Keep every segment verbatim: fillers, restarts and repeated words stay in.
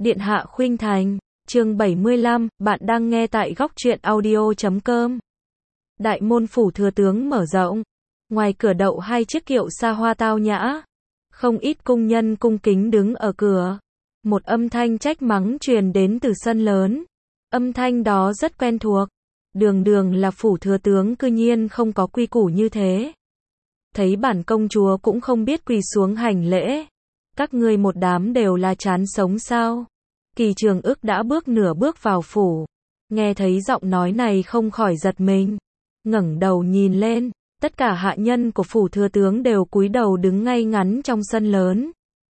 Điện hạ khuynh thành, chương bảy mươi lăm, bạn đang nghe tại góc truyện audio chấm com. Đại môn phủ thừa tướng mở rộng, ngoài cửa đậu hai chiếc kiệu xa hoa tao nhã, không ít cung nhân cung kính đứng ở cửa. Một âm thanh trách mắng truyền đến từ sân lớn, âm thanh đó rất quen thuộc, đường đường là phủ thừa tướng cư nhiên không có quy củ như thế. Thấy bản công chúa cũng không biết quỳ xuống hành lễ, các ngươi một đám đều là chán sống sao? Kỳ Trường Ức đã bước nửa bước vào phủ, nghe thấy giọng nói này không khỏi giật mình, ngẩng đầu nhìn lên, tất cả hạ nhân của phủ thừa tướng đều cúi đầu đứng ngay ngắn trong sân lớn.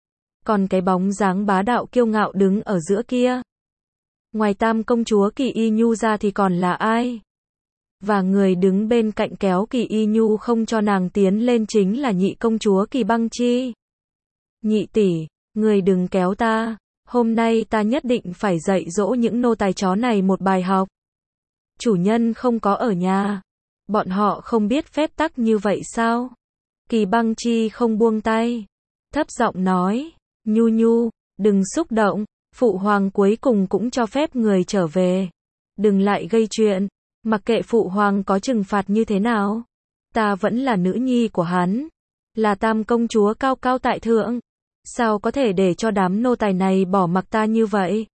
Còn cái bóng dáng bá đạo kiêu ngạo đứng ở giữa kia, ngoài Tam công chúa Kỳ Y Nhu ra thì còn là ai? Và người đứng bên cạnh kéo Kỳ Y Nhu không cho nàng tiến lên chính là nhị công chúa Kỳ Băng Chi. Nhị tỷ, người đừng kéo ta, hôm nay ta nhất định phải dạy dỗ những nô tài chó này một bài học. Chủ nhân không có ở nhà, bọn họ không biết phép tắc như vậy sao? Kỳ Băng Chi không buông tay, thấp giọng nói, Nhu Nhu, đừng xúc động, phụ hoàng cuối cùng cũng cho phép người trở về. Đừng lại gây chuyện, mặc kệ phụ hoàng có trừng phạt như thế nào. Ta vẫn là nữ nhi của hắn, là Tam công chúa cao cao tại thượng. Sao có thể để cho đám nô tài này bỏ mặc ta như vậy?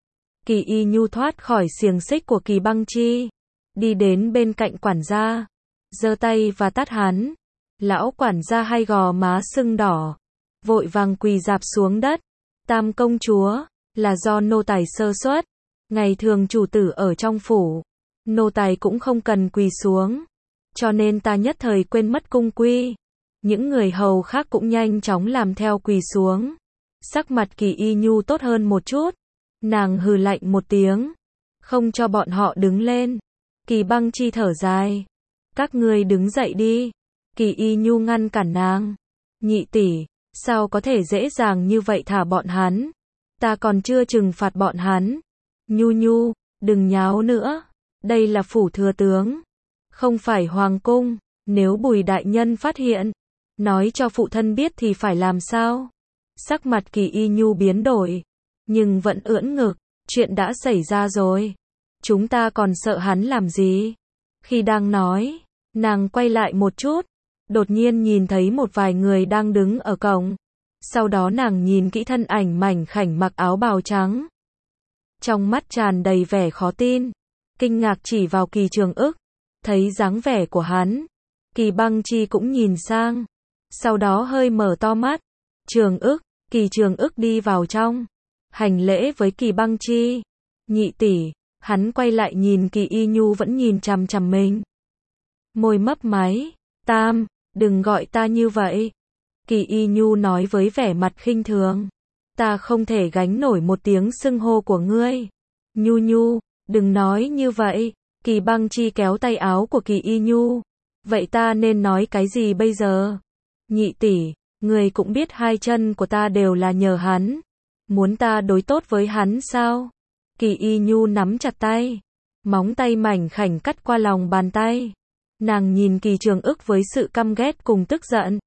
Kỳ Y Nhu thoát khỏi xiềng xích của Kỳ Băng Chi, đi đến bên cạnh quản gia, giơ tay và tát hắn. Lão quản gia hai gò má sưng đỏ, vội vàng quỳ rạp xuống đất. Tam công chúa, là do nô tài sơ suất. Ngày thường chủ tử ở trong phủ, nô tài cũng không cần quỳ xuống, cho nên ta nhất thời quên mất cung quy. Những người hầu khác cũng nhanh chóng làm theo quỳ xuống. Sắc mặt Kỳ Y Nhu tốt hơn một chút, nàng hừ lạnh một tiếng, không cho bọn họ đứng lên. Kỳ Băng Chi thở dài, các ngươi đứng dậy đi. Kỳ Y Nhu ngăn cản nàng, nhị tỷ, sao có thể dễ dàng như vậy thả bọn hắn? Ta còn chưa trừng phạt bọn hắn. Nhu Nhu, đừng nháo nữa, đây là phủ thừa tướng, không phải hoàng cung. Nếu Bùi đại nhân phát hiện, nói cho phụ thân biết thì phải làm sao? Sắc mặt Kỳ Y Nhu biến đổi, nhưng vẫn ưỡn ngực, chuyện đã xảy ra rồi, chúng ta còn sợ hắn làm gì? Khi đang nói, nàng quay lại một chút, đột nhiên nhìn thấy một vài người đang đứng ở cổng. Sau đó nàng nhìn kỹ thân ảnh mảnh khảnh mặc áo bào trắng, trong mắt tràn đầy vẻ khó tin, kinh ngạc chỉ vào Kỳ Trường Ức. Thấy dáng vẻ của hắn, Kỳ Băng Chi cũng nhìn sang, sau đó hơi mở to mắt. Trường Ức, Kỳ Trường Ức đi vào trong, hành lễ với Kỳ Băng Chi. Nhị tỷ, hắn quay lại nhìn Kỳ Y Nhu vẫn nhìn chằm chằm mình. Môi mấp máy, Tam, đừng gọi ta như vậy. Kỳ Y Nhu nói với vẻ mặt khinh thường, ta không thể gánh nổi một tiếng xưng hô của ngươi. Nhu Nhu, đừng nói như vậy. Kỳ Băng Chi kéo tay áo của Kỳ Y Nhu, vậy ta nên nói cái gì bây giờ? Nhị tỷ, người cũng biết hai chân của ta đều là nhờ hắn, muốn ta đối tốt với hắn sao? Kỳ Y Nhu nắm chặt tay, móng tay mảnh khảnh cắt qua lòng bàn tay. Nàng nhìn Kỳ Trường Ức với sự căm ghét cùng tức giận.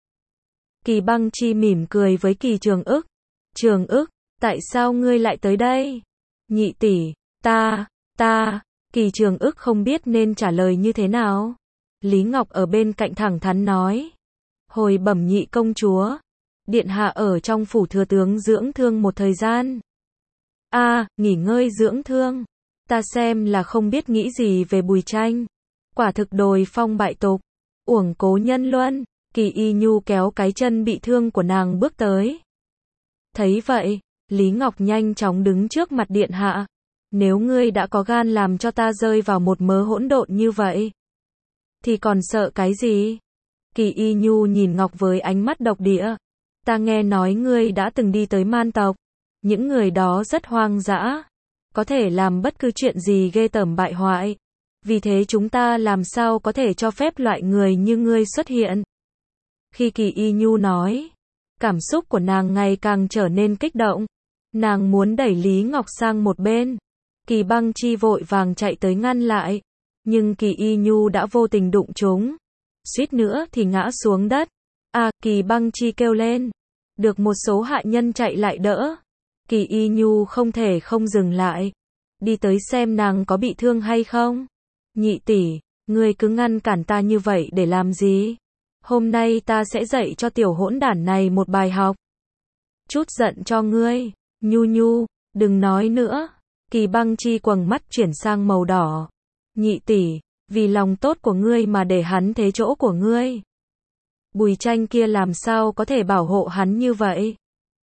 Kỳ Băng Chi mỉm cười với Kỳ Trường Ức. Trường Ức, tại sao ngươi lại tới đây? Nhị tỷ, ta, ta, Kỳ Trường Ức không biết nên trả lời như thế nào. Lý Ngọc ở bên cạnh thẳng thắn nói, hồi bẩm nhị công chúa, điện hạ ở trong phủ thừa tướng dưỡng thương một thời gian. A, à, nghỉ ngơi dưỡng thương, ta xem là không biết nghĩ gì về Bùi Tranh, quả thực đồi phong bại tục, uổng cố nhân luân. Kỳ Y Nhu kéo cái chân bị thương của nàng bước tới. Thấy vậy, Lý Ngọc nhanh chóng đứng trước mặt điện hạ. Nếu ngươi đã có gan làm cho ta rơi vào một mớ hỗn độn như vậy, thì còn sợ cái gì? Kỳ Y Nhu nhìn Ngọc với ánh mắt độc địa. Ta nghe nói ngươi đã từng đi tới man tộc, những người đó rất hoang dã, có thể làm bất cứ chuyện gì ghê tởm bại hoại. Vì thế chúng ta làm sao có thể cho phép loại người như ngươi xuất hiện? Khi Kỳ Y Nhu nói, cảm xúc của nàng ngày càng trở nên kích động. Nàng muốn đẩy Lý Ngọc sang một bên. Kỳ Băng Chi vội vàng chạy tới ngăn lại, nhưng Kỳ Y Nhu đã vô tình đụng trúng, suýt nữa thì ngã xuống đất. À, Kỳ Băng Chi kêu lên. Được một số hạ nhân chạy lại đỡ. Kỳ Y Nhu không thể không dừng lại. Đi tới xem nàng có bị thương hay không. Nhị tỷ, ngươi cứ ngăn cản ta như vậy để làm gì? Hôm nay ta sẽ dạy cho tiểu hỗn đản này một bài học. Chút giận cho ngươi. Nhu Nhu, đừng nói nữa. Kỳ Băng Chi quầng mắt chuyển sang màu đỏ. Nhị tỷ, vì lòng tốt của ngươi mà để hắn thế chỗ của ngươi. Bùi Tranh kia làm sao có thể bảo hộ hắn như vậy?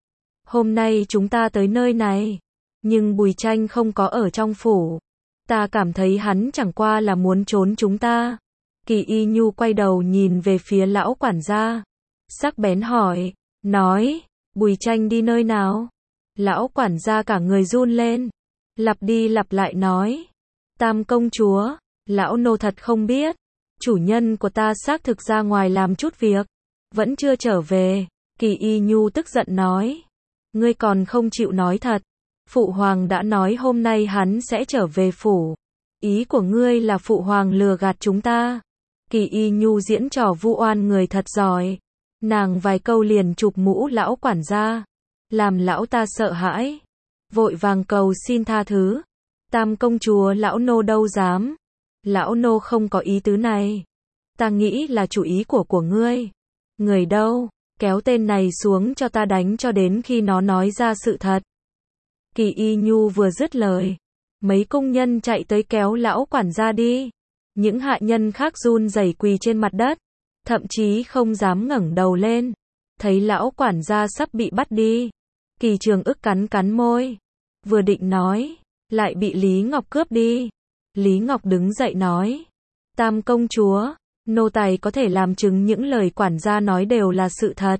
Hôm nay chúng ta tới nơi này, nhưng Bùi Tranh không có ở trong phủ. Ta cảm thấy hắn chẳng qua là muốn trốn chúng ta. Kỳ Y Nhu quay đầu nhìn về phía lão quản gia. Sắc bén hỏi, nói, Bùi Tranh đi nơi nào? Lão quản gia cả người run lên. Lặp đi lặp lại nói, Tam công chúa, lão nô thật không biết. Chủ nhân của ta xác thực ra ngoài làm chút việc, vẫn chưa trở về. Kỳ Y Nhu tức giận nói, ngươi còn không chịu nói thật. Phụ hoàng đã nói hôm nay hắn sẽ trở về phủ. Ý của ngươi là phụ hoàng lừa gạt chúng ta. Kỳ Y Nhu diễn trò vu oan người thật giỏi. Nàng vài câu liền chụp mũ lão quản gia, làm lão ta sợ hãi, vội vàng cầu xin tha thứ. Tam công chúa, lão nô đâu dám. Lão nô không có ý tứ này. Ta nghĩ là chủ ý của của ngươi. Người đâu? Kéo tên này xuống cho ta đánh cho đến khi nó nói ra sự thật. Kỳ Y Nhu vừa dứt lời, mấy công nhân chạy tới kéo lão quản gia đi. Những hạ nhân khác run rẩy quỳ trên mặt đất, thậm chí không dám ngẩng đầu lên. Thấy lão quản gia sắp bị bắt đi, Kỳ Trường Ức cắn cắn môi, vừa định nói, lại bị Lý Ngọc cướp đi. Lý Ngọc đứng dậy nói, Tam công chúa, nô tài có thể làm chứng những lời quản gia nói đều là sự thật.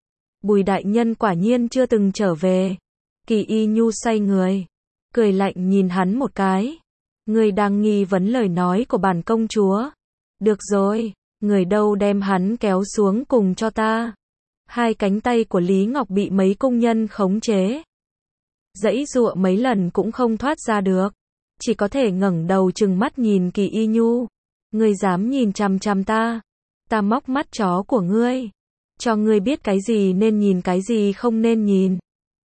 Bùi đại nhân quả nhiên chưa từng trở về. Kỳ Y Nhu xoay người, cười lạnh nhìn hắn một cái. Người đang nghi vấn lời nói của bản công chúa. Được rồi, người đâu đem hắn kéo xuống cùng cho ta. Hai cánh tay của Lý Ngọc bị mấy công nhân khống chế. Giãy giụa mấy lần cũng không thoát ra được. Chỉ có thể ngẩng đầu trừng mắt nhìn Kỳ Y Nhu. Ngươi dám nhìn chằm chằm ta? Ta móc mắt chó của ngươi. Cho ngươi biết cái gì nên nhìn cái gì không nên nhìn.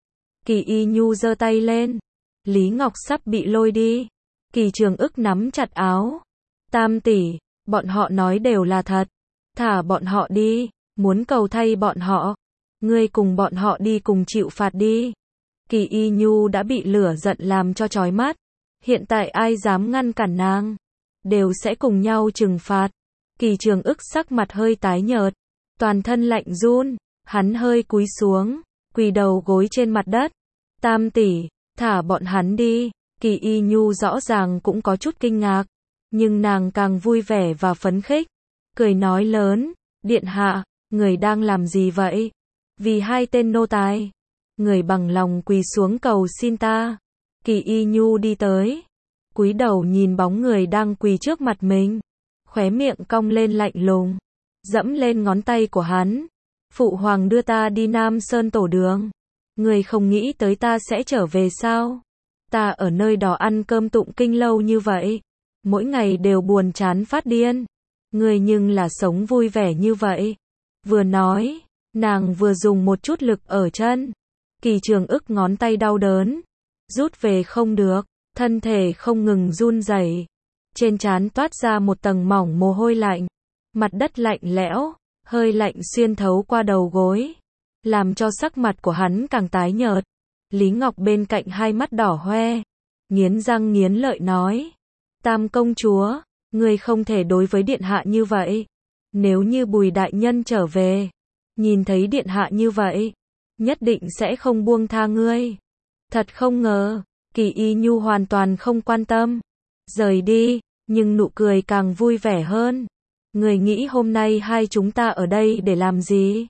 Kỳ Y Nhu giơ tay lên. Lý Ngọc sắp bị lôi đi. Kỳ Trường Ức nắm chặt áo. Tam tỷ, bọn họ nói đều là thật. Thả bọn họ đi, muốn cầu thay bọn họ. Ngươi cùng bọn họ đi cùng chịu phạt đi. Kỳ Y Nhu đã bị lửa giận làm cho chói mắt. Hiện tại ai dám ngăn cản nàng, đều sẽ cùng nhau trừng phạt. Kỳ Trường Ức sắc mặt hơi tái nhợt, toàn thân lạnh run, hắn hơi cúi xuống, quỳ đầu gối trên mặt đất. Tam tỷ, thả bọn hắn đi. Kỳ Y Nhu rõ ràng cũng có chút kinh ngạc, nhưng nàng càng vui vẻ và phấn khích, cười nói lớn, điện hạ, người đang làm gì vậy? Vì hai tên nô tài, người bằng lòng quỳ xuống cầu xin ta. Kỳ Y Nhu đi tới, cúi đầu nhìn bóng người đang quỳ trước mặt mình, khóe miệng cong lên lạnh lùng, dẫm lên ngón tay của hắn. Phụ hoàng đưa ta đi Nam Sơn Tổ Đường, người không nghĩ tới ta sẽ trở về sao? Ta ở nơi đó ăn cơm tụng kinh lâu như vậy, mỗi ngày đều buồn chán phát điên. Người nhưng là sống vui vẻ như vậy. Vừa nói, nàng vừa dùng một chút lực ở chân. Kỳ Trường Ức ngón tay đau đớn, rút về không được, thân thể không ngừng run rẩy. Trên trán toát ra một tầng mỏng mồ hôi lạnh. Mặt đất lạnh lẽo, hơi lạnh xuyên thấu qua đầu gối, làm cho sắc mặt của hắn càng tái nhợt. Lý Ngọc bên cạnh hai mắt đỏ hoe, nghiến răng nghiến lợi nói, Tam công chúa, ngươi không thể đối với điện hạ như vậy. Nếu như Bùi đại nhân trở về, nhìn thấy điện hạ như vậy, nhất định sẽ không buông tha ngươi. Thật không ngờ, Kỳ Y Nhu hoàn toàn không quan tâm, rời đi, nhưng nụ cười càng vui vẻ hơn. Người nghĩ hôm nay hai chúng ta ở đây để làm gì?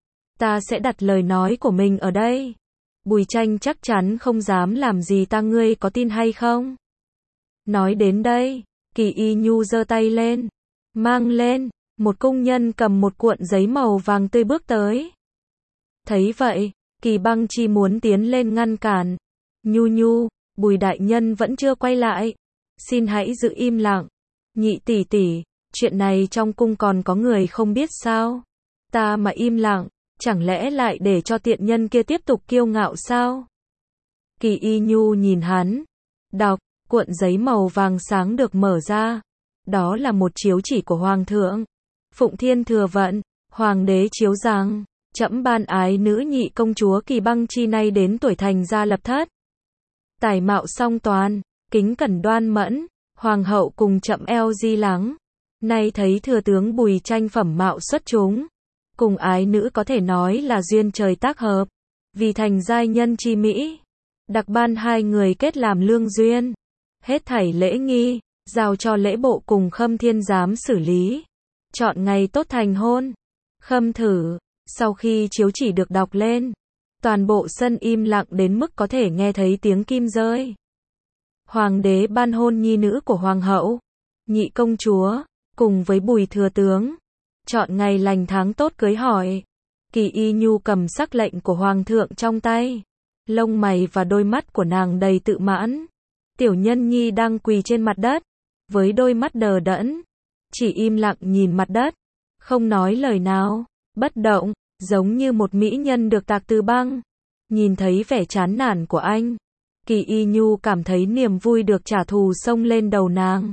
Ta sẽ đặt lời nói của mình ở đây. Bùi Tranh chắc chắn không dám làm gì ta, ngươi có tin hay không? Nói đến đây, Kỳ Y Nhu giơ tay lên, mang lên, một công nhân cầm một cuộn giấy màu vàng tươi bước tới. Thấy vậy, Kỳ Băng Chi muốn tiến lên ngăn cản. Nhu Nhu, Bùi đại nhân vẫn chưa quay lại, xin hãy giữ im lặng. Nhị tỷ tỷ, chuyện này trong cung còn có người không biết sao? Ta mà im lặng, chẳng lẽ lại để cho tiện nhân kia tiếp tục kiêu ngạo sao? Kỳ Y Nhu nhìn hắn, đọc, cuộn giấy màu vàng sáng được mở ra. Đó là một chiếu chỉ của Hoàng thượng. Phụng Thiên Thừa Vận, Hoàng đế chiếu rằng, trẫm ban ái nữ nhị công chúa Kỳ Băng Chi nay đến tuổi thành gia lập thất. Tài mạo song toàn, kính cẩn đoan mẫn, Hoàng hậu cùng trẫm eo di lắng. Nay thấy thừa tướng Bùi Tranh phẩm mạo xuất chúng, cùng ái nữ có thể nói là duyên trời tác hợp, vì thành giai nhân chi mỹ, đặc ban hai người kết làm lương duyên. Hết thảy lễ nghi, giao cho lễ bộ cùng Khâm Thiên giám xử lý. Chọn ngày tốt thành hôn. Khâm thử, sau khi chiếu chỉ được đọc lên, toàn bộ sân im lặng đến mức có thể nghe thấy tiếng kim rơi. Hoàng đế ban hôn nhi nữ của Hoàng hậu, nhị công chúa, cùng với Bùi thừa tướng. Chọn ngày lành tháng tốt cưới hỏi. Kỳ Y Nhu cầm sắc lệnh của Hoàng thượng trong tay. Lông mày và đôi mắt của nàng đầy tự mãn. Tiểu Nhân Nhi đang quỳ trên mặt đất, với đôi mắt đờ đẫn, chỉ im lặng nhìn mặt đất, không nói lời nào, bất động, giống như một mỹ nhân được tạc từ băng. Nhìn thấy vẻ chán nản của anh, Kỳ Y Nhu cảm thấy niềm vui được trả thù xông lên đầu nàng.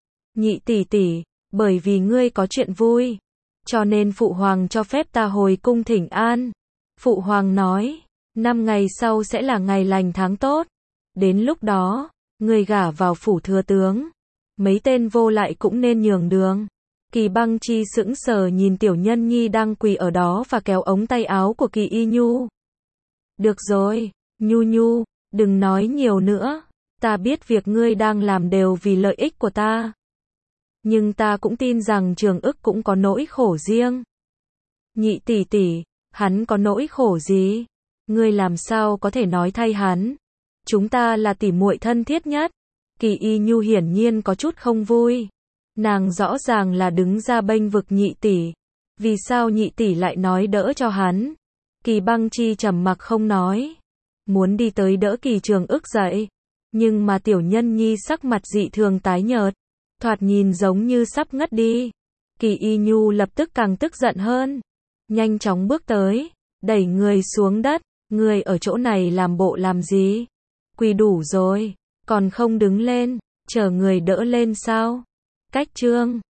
Nhị tỷ tỷ, bởi vì ngươi có chuyện vui, cho nên phụ hoàng cho phép ta hồi cung thỉnh an. Phụ hoàng nói, năm ngày sau sẽ là ngày lành tháng tốt. Đến lúc đó, ngươi gả vào phủ thừa tướng, mấy tên vô lại cũng nên nhường đường. Kỳ Băng Chi sững sờ nhìn Tiểu Nhân Nhi đang quỳ ở đó và kéo ống tay áo của Kỳ Y Nhu. Được rồi, Nhu Nhu, đừng nói nhiều nữa. Ta biết việc ngươi đang làm đều vì lợi ích của ta. Nhưng ta cũng tin rằng Trường Ức cũng có nỗi khổ riêng. Nhị tỷ tỷ, hắn có nỗi khổ gì? Ngươi làm sao có thể nói thay hắn? Chúng ta là tỷ muội thân thiết nhất. Kỳ Y Nhu hiển nhiên có chút không vui. Nàng rõ ràng là đứng ra bênh vực nhị tỷ. Vì sao nhị tỷ lại nói đỡ cho hắn? Kỳ Băng Chi trầm mặc không nói. Muốn đi tới đỡ Kỳ Trường Ức dậy. Nhưng mà Tiểu Nhân Nhi sắc mặt dị thường tái nhợt, thoạt nhìn giống như sắp ngất đi. Kỳ Y Nhu lập tức càng tức giận hơn. Nhanh chóng bước tới, đẩy người xuống đất. Người ở chỗ này làm bộ làm gì? Quỳ đủ rồi, còn không đứng lên, chờ người đỡ lên sao? Cách trương.